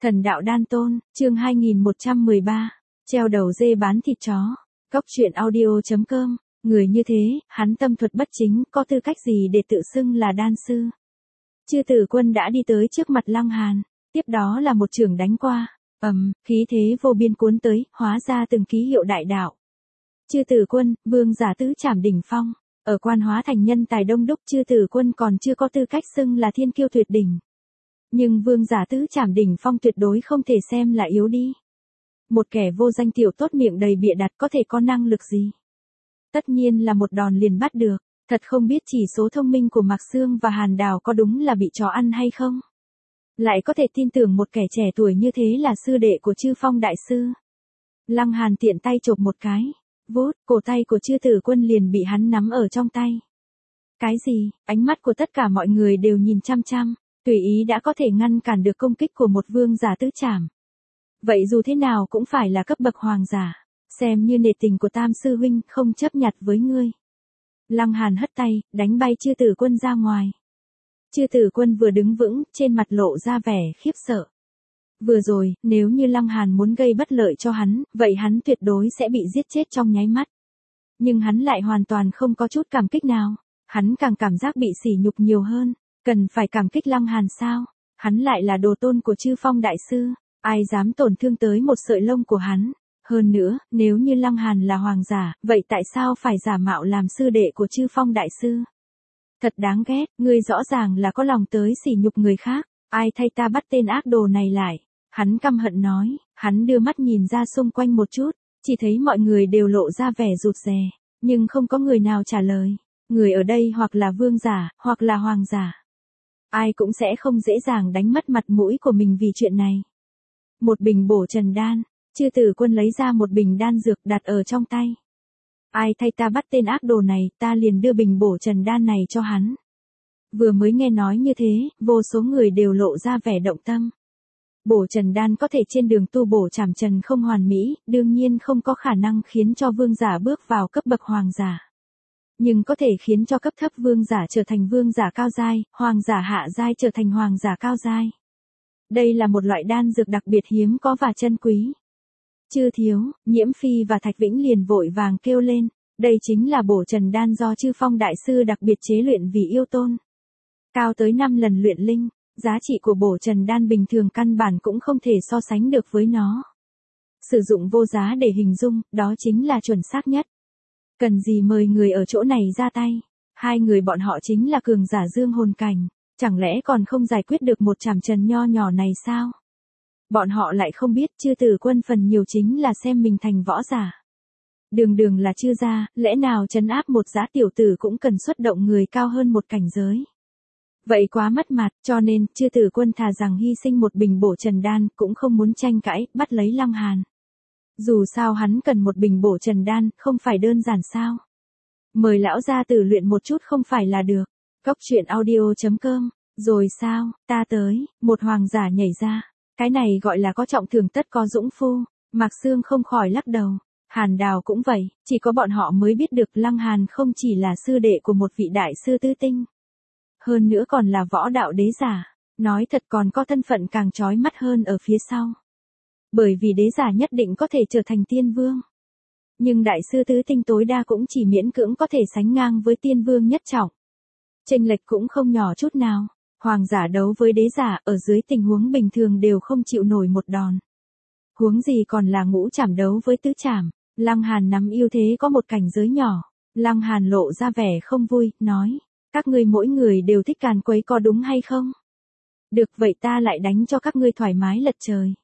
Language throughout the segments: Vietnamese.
Thần đạo đan tôn, chương 2113, treo đầu dê bán thịt chó. Góc truyện audio.com, người như thế, hắn tâm thuật bất chính, có tư cách gì để tự xưng là đan sư. Chư tử quân đã đi tới trước mặt Lăng Hàn, tiếp đó là một chưởng đánh qua, khí thế vô biên cuốn tới, hóa ra từng ký hiệu đại đạo. Chư tử quân, vương giả tứ trảm đỉnh phong, ở Quan Hóa thành nhân tài đông đúc, chư tử quân còn chưa có tư cách xưng là thiên kiêu tuyệt đỉnh. Nhưng vương giả tứ trảm đỉnh phong tuyệt đối không thể xem là yếu đi. Một kẻ vô danh tiểu tốt miệng đầy bịa đặt có thể có năng lực gì? Tất nhiên là một đòn liền bắt được, thật không biết chỉ số thông minh của Mạc Xương và Hàn Đào có đúng là bị chó ăn hay không? Lại có thể tin tưởng một kẻ trẻ tuổi như thế là sư đệ của Chư Phong đại sư. Lăng Hàn tiện tay chộp một cái, vút, cổ tay của chư tử quân liền bị hắn nắm ở trong tay. Cái gì? Ánh mắt của tất cả mọi người đều nhìn chăm chăm. Tùy ý đã có thể ngăn cản được công kích của một vương giả tứ trảm. Vậy dù thế nào cũng phải là cấp bậc hoàng giả, xem như nể tình của Tam sư huynh, không chấp nhặt với ngươi. Lăng Hàn hất tay, đánh bay chư tử quân ra ngoài. Chư tử quân vừa đứng vững, trên mặt lộ ra vẻ khiếp sợ. Vừa rồi, nếu như Lăng Hàn muốn gây bất lợi cho hắn, vậy hắn tuyệt đối sẽ bị giết chết trong nháy mắt. Nhưng hắn lại hoàn toàn không có chút cảm kích nào, hắn càng cảm giác bị sỉ nhục nhiều hơn. Cần phải cảm kích Lăng Hàn sao? Hắn lại là đồ tôn của Chư Phong đại sư, ai dám tổn thương tới một sợi lông của hắn? Hơn nữa, nếu như Lăng Hàn là hoàng giả, vậy tại sao phải giả mạo làm sư đệ của Chư Phong đại sư? Thật đáng ghét, ngươi rõ ràng là có lòng tới sỉ nhục người khác, ai thay ta bắt tên ác đồ này lại? Hắn căm hận nói, hắn đưa mắt nhìn ra xung quanh một chút, chỉ thấy mọi người đều lộ ra vẻ rụt rè, nhưng không có người nào trả lời. Người ở đây hoặc là vương giả, hoặc là hoàng giả. Ai cũng sẽ không dễ dàng đánh mất mặt mũi của mình vì chuyện này. Một bình bổ trần đan, chư tử quân lấy ra một bình đan dược đặt ở trong tay. Ai thay ta bắt tên ác đồ này, ta liền đưa bình bổ trần đan này cho hắn. Vừa mới nghe nói như thế, vô số người đều lộ ra vẻ động tâm. Bổ trần đan có thể trên đường tu bổ trảm trần không hoàn mỹ, đương nhiên không có khả năng khiến cho vương giả bước vào cấp bậc hoàng giả. Nhưng có thể khiến cho cấp thấp vương giả trở thành vương giả cao giai, hoàng giả hạ giai trở thành hoàng giả cao giai. Đây là một loại đan dược đặc biệt hiếm có và chân quý. Chư thiếu, Nhiễm Phi và Thạch Vĩnh liền vội vàng kêu lên, đây chính là bổ trần đan do Chư Phong đại sư đặc biệt chế luyện vì yêu tôn. Cao tới 5 lần luyện linh, giá trị của bổ trần đan bình thường căn bản cũng không thể so sánh được với nó. Sử dụng vô giá để hình dung, đó chính là chuẩn xác nhất. Cần gì mời người ở chỗ này ra tay, hai người bọn họ chính là cường giả dương hồn cảnh, chẳng lẽ còn không giải quyết được một trảm trần nho nhỏ này sao? Bọn họ lại không biết chư tử quân phần nhiều chính là xem mình thành võ giả. Đường đường là chư gia, lẽ nào trấn áp một dã tiểu tử cũng cần xuất động người cao hơn một cảnh giới. Vậy quá mất mặt, cho nên chư tử quân thà rằng hy sinh một bình bổ trần đan cũng không muốn tranh cãi, bắt lấy Lăng Hàn. Dù sao hắn cần một bình bổ trần đan, không phải đơn giản sao. Mời lão gia tử luyện một chút không phải là được. Góc truyện audio.com, rồi sao, ta tới, một hoàng giả nhảy ra. Cái này gọi là có trọng thưởng tất có dũng phu. Mạc Xương không khỏi lắc đầu. Hàn Đào cũng vậy, chỉ có bọn họ mới biết được Lăng Hàn không chỉ là sư đệ của một vị đại sư tứ tinh. Hơn nữa còn là võ đạo đế giả. Nói thật còn có thân phận càng chói mắt hơn ở phía sau. Bởi vì đế giả nhất định có thể trở thành tiên vương. Nhưng đại sư tứ tinh tối đa cũng chỉ miễn cưỡng có thể sánh ngang với tiên vương nhất trọng. Chênh lệch cũng không nhỏ chút nào. Hoàng giả đấu với đế giả ở dưới tình huống bình thường đều không chịu nổi một đòn. Huống gì còn là ngũ trảm đấu với tứ trảm. Lăng Hàn nắm ưu thế có một cảnh giới nhỏ. Lăng Hàn lộ ra vẻ không vui, nói. Các ngươi mỗi người đều thích càn quấy có đúng hay không? Được vậy ta lại đánh cho các ngươi thoải mái lật trời.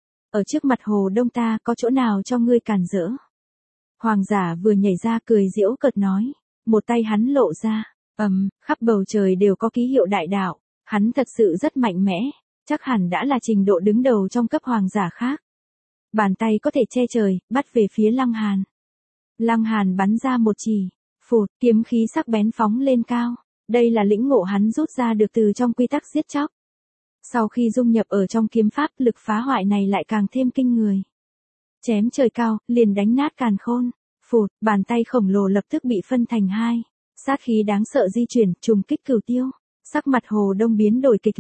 Ở trước mặt Hồ Đông ta có chỗ nào cho ngươi cản rỡ. Hoàng giả vừa nhảy ra cười giễu cợt nói. Một tay hắn lộ ra. Khắp bầu trời đều có ký hiệu đại đạo. Hắn thật sự rất mạnh mẽ. Chắc hẳn đã là trình độ đứng đầu trong cấp hoàng giả khác. Bàn tay có thể che trời, bắt về phía Lăng Hàn. Lăng Hàn bắn ra một chỉ. Phụt, kiếm khí sắc bén phóng lên cao. Đây là lĩnh ngộ hắn rút ra được từ trong quy tắc giết chóc. Sau khi dung nhập ở trong kiếm pháp, lực phá hoại này lại càng thêm kinh người. Chém trời cao, liền đánh nát càn khôn. Phụt, bàn tay khổng lồ lập tức bị phân thành hai. Sát khí đáng sợ di chuyển, trùng kích cửu tiêu. Sắc mặt Hồ Đông biến đổi kịch liệt.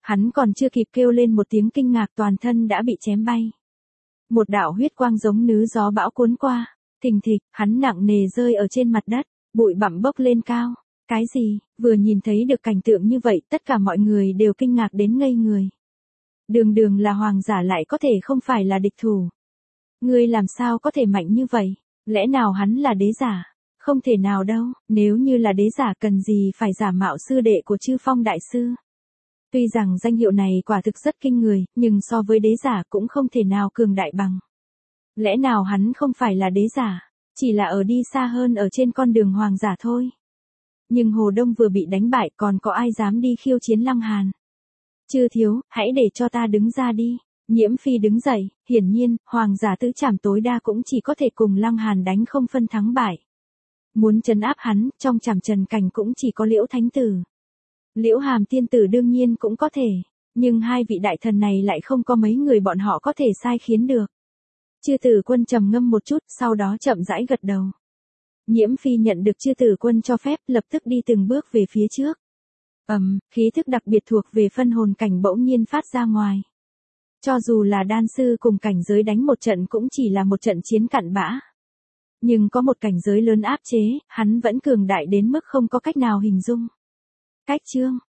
Hắn còn chưa kịp kêu lên một tiếng kinh ngạc toàn thân đã bị chém bay. Một đạo huyết quang giống nứ gió bão cuốn qua, thình thịch, hắn nặng nề rơi ở trên mặt đất, bụi bặm bốc lên cao. Cái gì? Vừa nhìn thấy được cảnh tượng như vậy, tất cả mọi người đều kinh ngạc đến ngây người. Đường đường là hoàng giả lại có thể không phải là địch thủ. Ngươi làm sao có thể mạnh như vậy? Lẽ nào hắn là đế giả? Không thể nào đâu, nếu như là đế giả cần gì phải giả mạo sư đệ của Chư Phong đại sư. Tuy rằng danh hiệu này quả thực rất kinh người, nhưng so với đế giả cũng không thể nào cường đại bằng. Lẽ nào hắn không phải là đế giả, chỉ là ở đi xa hơn ở trên con đường hoàng giả thôi. Nhưng Hồ Đông vừa bị đánh bại còn có ai dám đi khiêu chiến Lăng Hàn. Chư thiếu, hãy để cho ta đứng ra đi. Nhiễm Phi đứng dậy, hiển nhiên, hoàng giả tứ trảm tối đa cũng chỉ có thể cùng Lăng Hàn đánh không phân thắng bại. Muốn trấn áp hắn, trong trảm trần cảnh cũng chỉ có Liễu Thánh Tử. Liễu Hàm tiên tử đương nhiên cũng có thể, nhưng hai vị đại thần này lại không có mấy người bọn họ có thể sai khiến được. Chư Tử Quân trầm ngâm một chút, sau đó chậm rãi gật đầu. Nhiễm Phi nhận được Chư Tử Quân cho phép, lập tức đi từng bước về phía trước. Khí thức đặc biệt thuộc về phân hồn cảnh bỗng nhiên phát ra ngoài. Cho dù là đan sư cùng cảnh giới đánh một trận cũng chỉ là một trận chiến cặn bã. Nhưng có một cảnh giới lớn áp chế, hắn vẫn cường đại đến mức không có cách nào hình dung. Cách chương